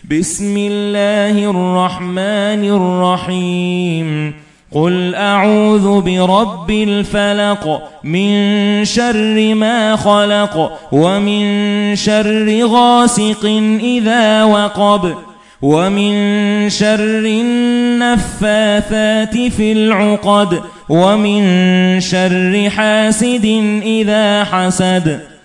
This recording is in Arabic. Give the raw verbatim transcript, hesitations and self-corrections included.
بسم الله الرحمن الرحيم قل أعوذ برب الفلق من شر ما خلق ومن شر غاسق إذا وقب ومن شر النفاثات في العقد ومن شر حاسد إذا حسد